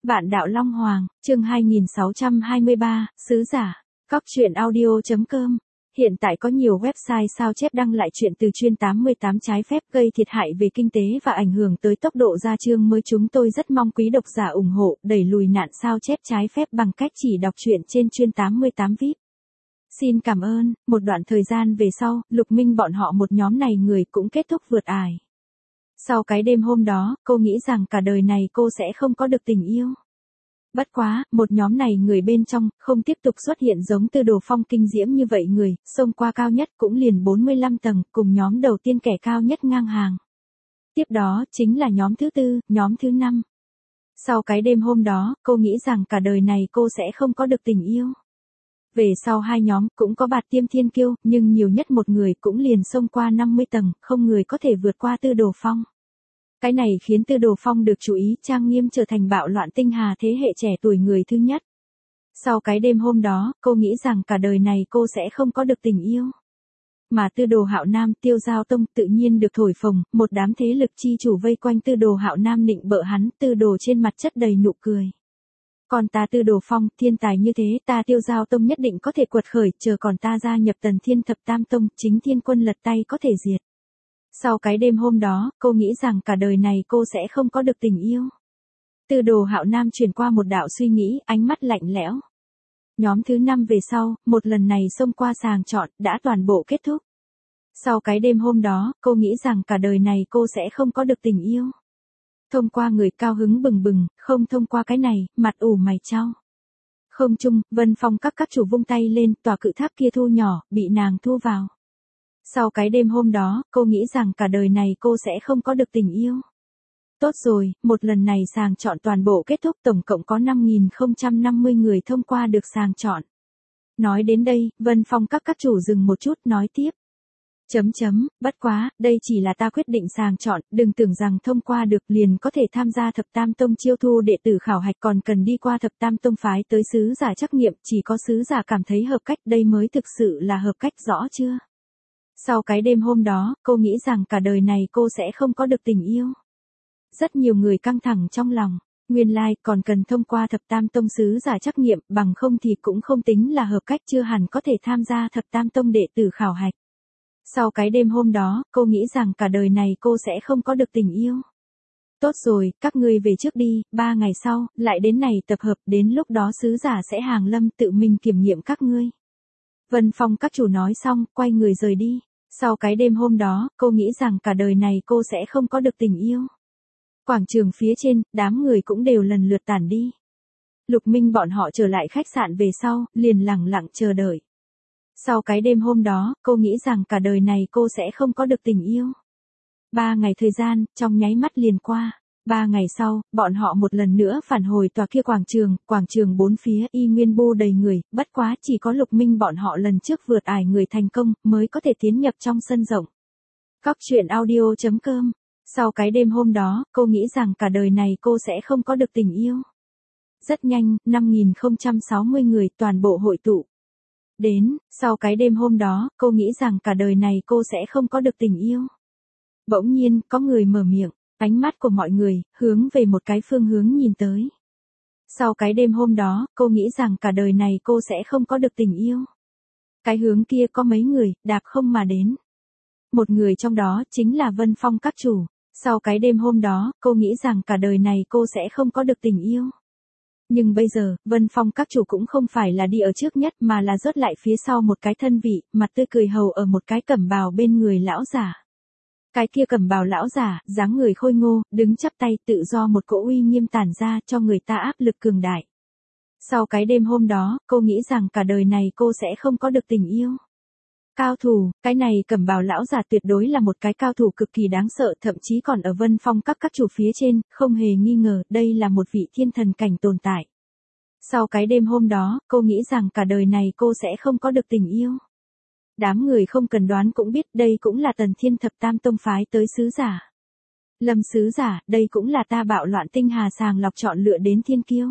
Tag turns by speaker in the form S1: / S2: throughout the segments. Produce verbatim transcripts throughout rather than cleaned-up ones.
S1: Vạn Đạo Long Hoàng, chương hai nghìn sáu trăm hai mươi ba, Sứ Giả, Cóc Truyện Audio chấm com. Hiện tại có nhiều website sao chép đăng lại chuyện từ chuyên tám mươi tám trái phép gây thiệt hại về kinh tế và ảnh hưởng tới tốc độ ra chương mới. Chúng tôi rất mong quý độc giả ủng hộ, đẩy lùi nạn sao chép trái phép bằng cách chỉ đọc truyện trên chuyên tám mươi tám vi ai pi. Xin cảm ơn. Một đoạn thời gian về sau, Lục Minh bọn họ một nhóm này người cũng kết thúc vượt ải. Sau cái đêm hôm đó, cô nghĩ rằng cả đời này cô sẽ không có được tình yêu. Bất quá, một nhóm này người bên trong, không tiếp tục xuất hiện giống Tư Đồ Phong kinh diễm như vậy người, xông qua cao nhất cũng liền bốn mươi lăm tầng, cùng nhóm đầu tiên kẻ cao nhất ngang hàng. Tiếp đó, chính là nhóm thứ tư, nhóm thứ năm. Sau cái đêm hôm đó, cô nghĩ rằng cả đời này cô sẽ không có được tình yêu. Về sau hai nhóm, cũng có Bạt Tiêm Thiên Kiêu, nhưng nhiều nhất một người cũng liền xông qua năm mươi tầng, không người có thể vượt qua Tư Đồ Phong. Cái này khiến Tư Đồ Phong được chú ý trang nghiêm trở thành bạo loạn tinh hà thế hệ trẻ tuổi người thứ nhất. Sau cái đêm hôm đó, cô nghĩ rằng cả đời này cô sẽ không có được tình yêu. Mà Tư Đồ Hạo Nam, Tiêu Giao Tông tự nhiên được thổi phồng, một đám thế lực chi chủ vây quanh Tư Đồ Hạo Nam nịnh bợ hắn, Tư Đồ trên mặt chất đầy nụ cười. Còn ta Tư Đồ Phong, thiên tài như thế, ta Tiêu Giao Tông nhất định có thể quật khởi, chờ còn ta gia nhập Tần Thiên Thập Tam Tông, chính thiên quân lật tay có thể diệt. Sau cái đêm hôm đó, cô nghĩ rằng cả đời này cô sẽ không có được tình yêu. Tư Đồ Hạo Nam chuyển qua một đạo suy nghĩ, ánh mắt lạnh lẽo. Nhóm thứ năm về sau, một lần này xông qua sàng chọn, đã toàn bộ kết thúc. Sau cái đêm hôm đó, cô nghĩ rằng cả đời này cô sẽ không có được tình yêu. Thông qua người cao hứng bừng bừng, không thông qua cái này, mặt ủ mày chau. Không chung, Vân Phong các các chủ vung tay lên, tòa cự tháp kia thu nhỏ, bị nàng thu vào. Sau cái đêm hôm đó, cô nghĩ rằng cả đời này cô sẽ không có được tình yêu. Tốt rồi, một lần này sàng chọn toàn bộ kết thúc, tổng cộng có năm nghìn không trăm năm mươi người thông qua được sàng chọn. Nói đến đây, Vân Phong các các chủ dừng một chút nói tiếp. Chấm chấm, bất quá, đây chỉ là ta quyết định sàng chọn, đừng tưởng rằng thông qua được liền có thể tham gia Thập Tam Tông chiêu thu đệ tử khảo hạch, còn cần đi qua Thập Tam Tông phái tới sứ giả trắc nghiệm, chỉ có sứ giả cảm thấy hợp cách, đây mới thực sự là hợp cách, rõ chưa? Sau cái đêm hôm đó, cô nghĩ rằng cả đời này cô sẽ không có được tình yêu. Rất nhiều người căng thẳng trong lòng, nguyên lai like, còn cần thông qua Thập Tam Tông sứ giả trắc nghiệm, bằng không thì cũng không tính là hợp cách, chưa hẳn có thể tham gia Thập Tam Tông đệ tử khảo hạch. Sau cái đêm hôm đó, cô nghĩ rằng cả đời này cô sẽ không có được tình yêu. Tốt rồi, các ngươi về trước đi, ba ngày sau, lại đến này tập hợp, đến lúc đó sứ giả sẽ hàng lâm tự mình kiểm nghiệm các ngươi. Vân Phong các chủ nói xong, quay người rời đi. Sau cái đêm hôm đó, cô nghĩ rằng cả đời này cô sẽ không có được tình yêu. Quảng trường phía trên, đám người cũng đều lần lượt tản đi. Lục Minh bọn họ trở lại khách sạn về sau, liền lặng lặng chờ đợi. Sau cái đêm hôm đó, cô nghĩ rằng cả đời này cô sẽ không có được tình yêu. Ba ngày thời gian, trong nháy mắt liền qua. Ba ngày sau, bọn họ một lần nữa phản hồi tòa kia quảng trường, quảng trường bốn phía y nguyên bu đầy người, bất quá chỉ có Lục Minh bọn họ lần trước vượt ải người thành công, mới có thể tiến nhập trong sân rộng. Cóc Truyện Audio chấm com. Sau cái đêm hôm đó, cô nghĩ rằng cả đời này cô sẽ không có được tình yêu. Rất nhanh, năm nghìn không trăm sáu mươi người toàn bộ hội tụ. Đến, sau cái đêm hôm đó, cô nghĩ rằng cả đời này cô sẽ không có được tình yêu. Bỗng nhiên, có người mở miệng, ánh mắt của mọi người, hướng về một cái phương hướng nhìn tới. Sau cái đêm hôm đó, cô nghĩ rằng cả đời này cô sẽ không có được tình yêu. Cái hướng kia có mấy người, đạp không mà đến. Một người trong đó, chính là Vân Phong các chủ. Sau cái đêm hôm đó, cô nghĩ rằng cả đời này cô sẽ không có được tình yêu. Nhưng bây giờ, Vân Phong các chủ cũng không phải là đi ở trước nhất mà là rớt lại phía sau một cái thân vị, mặt tươi cười hầu ở một cái cẩm bào bên người lão giả. Cái kia cẩm bào lão giả, dáng người khôi ngô, đứng chắp tay tự do một cỗ uy nghiêm tản ra cho người ta áp lực cường đại. Sau cái đêm hôm đó, cô nghĩ rằng cả đời này cô sẽ không có được tình yêu. Cao thủ, cái này cẩm bào lão giả tuyệt đối là một cái cao thủ cực kỳ đáng sợ, thậm chí còn ở Vân Phong các các chủ phía trên, không hề nghi ngờ, đây là một vị thiên thần cảnh tồn tại. Sau cái đêm hôm đó, cô nghĩ rằng cả đời này cô sẽ không có được tình yêu. Đám người không cần đoán cũng biết đây cũng là Tần Thiên Thập Tam Tông phái tới sứ giả. Lâm sứ giả, đây cũng là ta bạo loạn tinh hà sàng lọc chọn lựa đến thiên kiêu.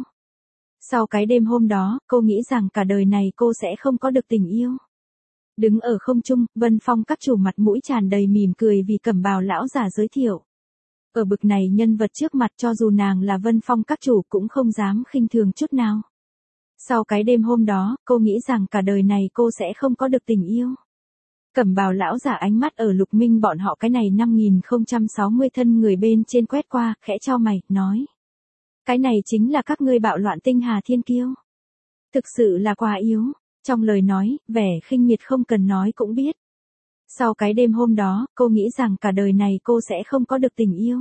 S1: Sau cái đêm hôm đó, cô nghĩ rằng cả đời này cô sẽ không có được tình yêu. Đứng ở không trung, Vân Phong các chủ mặt mũi tràn đầy mỉm cười vì cẩm bào lão giả giới thiệu. Ở bực này nhân vật trước mặt cho dù nàng là Vân Phong các chủ cũng không dám khinh thường chút nào. Sau cái đêm hôm đó, cô nghĩ rằng cả đời này cô sẽ không có được tình yêu. Cẩm bào lão giả ánh mắt ở Lục Minh bọn họ cái này năm nghìn không trăm sáu mươi thân người bên trên quét qua, khẽ chau mày, nói. Cái này chính là các ngươi bạo loạn tinh hà thiên kiêu. Thực sự là quá yếu. Trong lời nói, vẻ khinh miệt không cần nói cũng biết. Sau cái đêm hôm đó, cô nghĩ rằng cả đời này cô sẽ không có được tình yêu.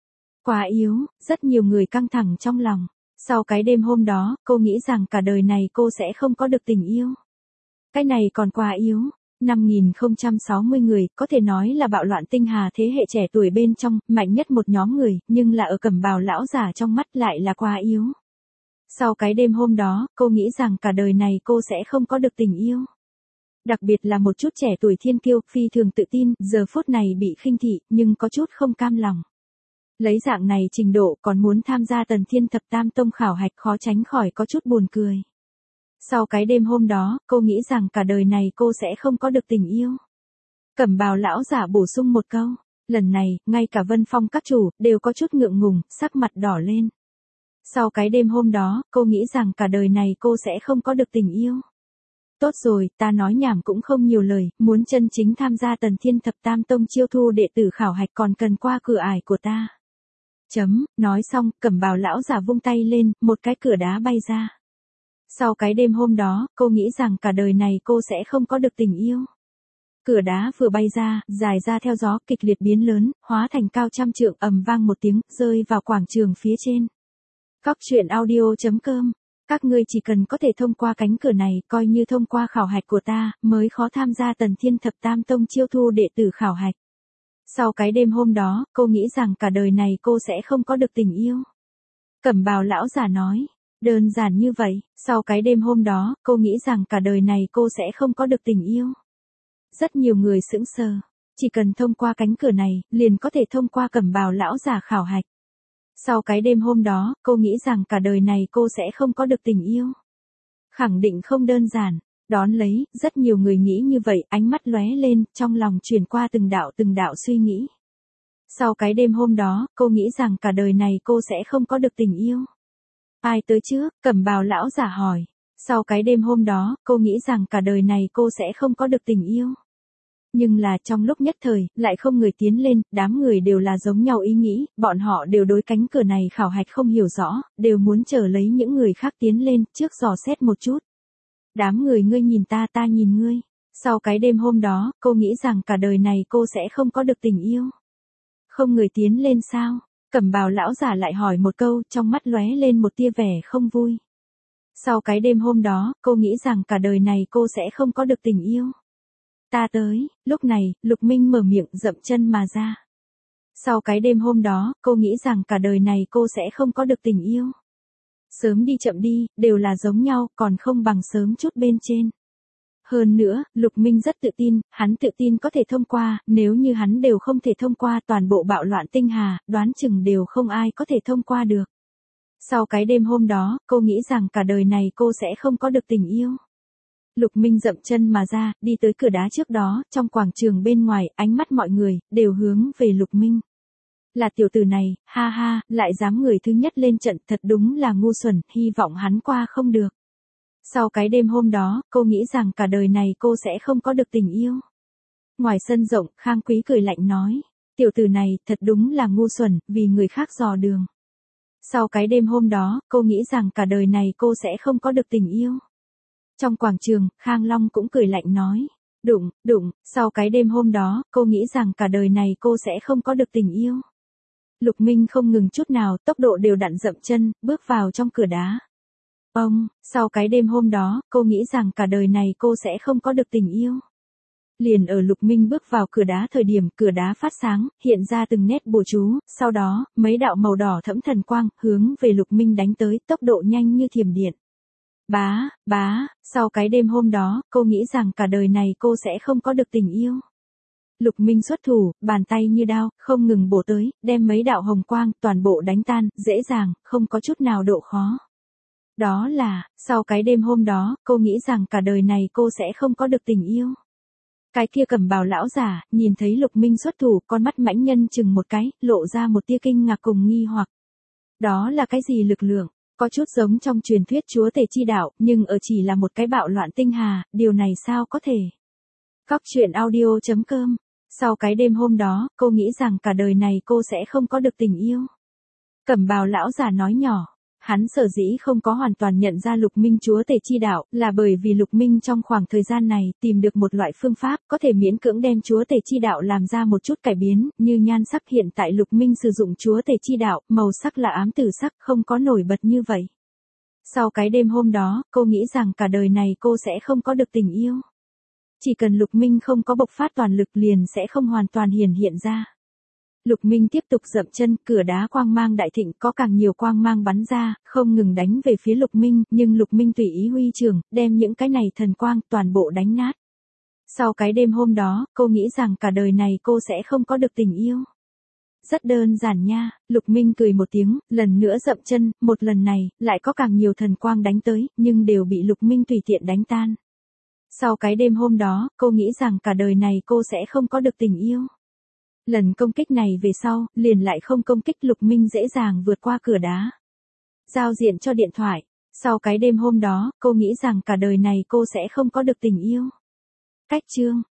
S1: Quá yếu, rất nhiều người căng thẳng trong lòng. Sau cái đêm hôm đó, cô nghĩ rằng cả đời này cô sẽ không có được tình yêu. Cái này còn quá yếu. năm nghìn không trăm sáu mươi người, có thể nói là bạo loạn tinh hà thế hệ trẻ tuổi bên trong, mạnh nhất một nhóm người, nhưng là ở cẩm bào lão giả trong mắt lại là quá yếu. Sau cái đêm hôm đó, cô nghĩ rằng cả đời này cô sẽ không có được tình yêu. Đặc biệt là một chút trẻ tuổi thiên kiêu, phi thường tự tin, giờ phút này bị khinh thị, nhưng có chút không cam lòng. Lấy dạng này trình độ còn muốn tham gia Tần Thiên Thập Tam Tông khảo hạch khó tránh khỏi có chút buồn cười. Sau cái đêm hôm đó, cô nghĩ rằng cả đời này cô sẽ không có được tình yêu. Cẩm bào lão giả bổ sung một câu, lần này, ngay cả Vân Phong các chủ, đều có chút ngượng ngùng, sắc mặt đỏ lên. Sau cái đêm hôm đó, cô nghĩ rằng cả đời này cô sẽ không có được tình yêu. Tốt rồi, ta nói nhảm cũng không nhiều lời, muốn chân chính tham gia Tần Thiên Thập Tam Tông chiêu thu đệ tử khảo hạch còn cần qua cửa ải của ta. Chấm, nói xong, cẩm bào lão giả vung tay lên, một cái cửa đá bay ra. Sau cái đêm hôm đó, cô nghĩ rằng cả đời này cô sẽ không có được tình yêu. Cửa đá vừa bay ra, dài ra theo gió kịch liệt biến lớn, hóa thành cao trăm trượng ầm vang một tiếng, rơi vào quảng trường phía trên. Cóc truyện audio chấm com. Các ngươi chỉ cần có thể thông qua cánh cửa này, coi như thông qua khảo hạch của ta, mới khó tham gia Tần Thiên Thập Tam Tông chiêu thu đệ tử khảo hạch. Sau cái đêm hôm đó, cô nghĩ rằng cả đời này cô sẽ không có được tình yêu. Cẩm bào lão giả nói, đơn giản như vậy, sau cái đêm hôm đó, cô nghĩ rằng cả đời này cô sẽ không có được tình yêu. Rất nhiều người sững sờ, chỉ cần thông qua cánh cửa này, liền có thể thông qua cẩm bào lão giả khảo hạch. Sau cái đêm hôm đó, cô nghĩ rằng cả đời này cô sẽ không có được tình yêu. Khẳng định không đơn giản. Đón lấy, rất nhiều người nghĩ như vậy, ánh mắt lóe lên, trong lòng chuyển qua từng đạo từng đạo suy nghĩ. Sau cái đêm hôm đó, cô nghĩ rằng cả đời này cô sẽ không có được tình yêu. Ai tới trước? Cẩm bào lão giả hỏi. Sau cái đêm hôm đó, cô nghĩ rằng cả đời này cô sẽ không có được tình yêu. Nhưng là trong lúc nhất thời, lại không người tiến lên, đám người đều là giống nhau ý nghĩ, bọn họ đều đối cánh cửa này khảo hạch không hiểu rõ, đều muốn chờ lấy những người khác tiến lên, trước dò xét một chút. Đám người ngươi nhìn ta ta nhìn ngươi. Sau cái đêm hôm đó, cô nghĩ rằng cả đời này cô sẽ không có được tình yêu. Không người tiến lên sao? Cẩm bào lão giả lại hỏi một câu, trong mắt lóe lên một tia vẻ không vui. Sau cái đêm hôm đó, cô nghĩ rằng cả đời này cô sẽ không có được tình yêu. Ta tới, lúc này, Lục Minh mở miệng dậm chân mà ra. Sau cái đêm hôm đó, cô nghĩ rằng cả đời này cô sẽ không có được tình yêu. Sớm đi chậm đi, đều là giống nhau, còn không bằng sớm chút bên trên. Hơn nữa, Lục Minh rất tự tin, hắn tự tin có thể thông qua, nếu như hắn đều không thể thông qua toàn bộ bạo loạn tinh hà, đoán chừng đều không ai có thể thông qua được. Sau cái đêm hôm đó, cô nghĩ rằng cả đời này cô sẽ không có được tình yêu. Lục Minh dậm chân mà ra, đi tới cửa đá trước đó, trong quảng trường bên ngoài, ánh mắt mọi người, đều hướng về Lục Minh. Là tiểu tử này, ha ha, lại dám người thứ nhất lên trận, thật đúng là ngu xuẩn, hy vọng hắn qua không được. Sau cái đêm hôm đó, cô nghĩ rằng cả đời này cô sẽ không có được tình yêu. Ngoài sân rộng, Khang Quý cười lạnh nói, tiểu tử này, thật đúng là ngu xuẩn, vì người khác dò đường. Sau cái đêm hôm đó, cô nghĩ rằng cả đời này cô sẽ không có được tình yêu. Trong quảng trường, Khang Long cũng cười lạnh nói, đụng, đụng, sau cái đêm hôm đó, cô nghĩ rằng cả đời này cô sẽ không có được tình yêu. Lục Minh không ngừng chút nào, tốc độ đều đặn dậm chân, bước vào trong cửa đá. Ông, sau cái đêm hôm đó, cô nghĩ rằng cả đời này cô sẽ không có được tình yêu. Liền ở Lục Minh bước vào cửa đá thời điểm cửa đá phát sáng, hiện ra từng nét bùa chú, sau đó, mấy đạo màu đỏ thẫm thần quang, hướng về Lục Minh đánh tới, tốc độ nhanh như thiểm điện. Bá, bá, sau cái đêm hôm đó, cô nghĩ rằng cả đời này cô sẽ không có được tình yêu. Lục Minh xuất thủ, bàn tay như đao, không ngừng bổ tới, đem mấy đạo hồng quang, toàn bộ đánh tan, dễ dàng, không có chút nào độ khó. Đó là, sau cái đêm hôm đó, cô nghĩ rằng cả đời này cô sẽ không có được tình yêu. Cái kia cầm bào lão giả, nhìn thấy Lục Minh xuất thủ, con mắt mãnh nhân chừng một cái, lộ ra một tia kinh ngạc cùng nghi hoặc. Đó là cái gì lực lượng? Có chút giống trong truyền thuyết chúa tể chi đạo, nhưng ở chỉ là một cái bạo loạn tinh hà, điều này sao có thể? Góc truyện audio chấm com. Sau cái đêm hôm đó, cô nghĩ rằng cả đời này cô sẽ không có được tình yêu. Cẩm bào lão già nói nhỏ. Hắn sở dĩ không có hoàn toàn nhận ra Lục Minh chúa tể chi đạo, là bởi vì Lục Minh trong khoảng thời gian này tìm được một loại phương pháp có thể miễn cưỡng đem chúa tể chi đạo làm ra một chút cải biến, như nhan sắc hiện tại Lục Minh sử dụng chúa tể chi đạo, màu sắc là ám tử sắc, không có nổi bật như vậy. Sau cái đêm hôm đó, cô nghĩ rằng cả đời này cô sẽ không có được tình yêu. Chỉ cần Lục Minh không có bộc phát toàn lực liền sẽ không hoàn toàn hiển hiện ra. Lục Minh tiếp tục dậm chân, cửa đá quang mang đại thịnh có càng nhiều quang mang bắn ra, không ngừng đánh về phía Lục Minh, nhưng Lục Minh tùy ý huy trường, đem những cái này thần quang toàn bộ đánh nát. Sau cái đêm hôm đó, cô nghĩ rằng cả đời này cô sẽ không có được tình yêu. Rất đơn giản nha, Lục Minh cười một tiếng, lần nữa dậm chân, một lần này, lại có càng nhiều thần quang đánh tới, nhưng đều bị Lục Minh tùy tiện đánh tan. Sau cái đêm hôm đó, cô nghĩ rằng cả đời này cô sẽ không có được tình yêu. Lần công kích này về sau, liền lại không công kích Lục Minh dễ dàng vượt qua cửa đá. Giao diện cho điện thoại. Sau cái đêm hôm đó, cô nghĩ rằng cả đời này cô sẽ không có được tình yêu. Cách chương.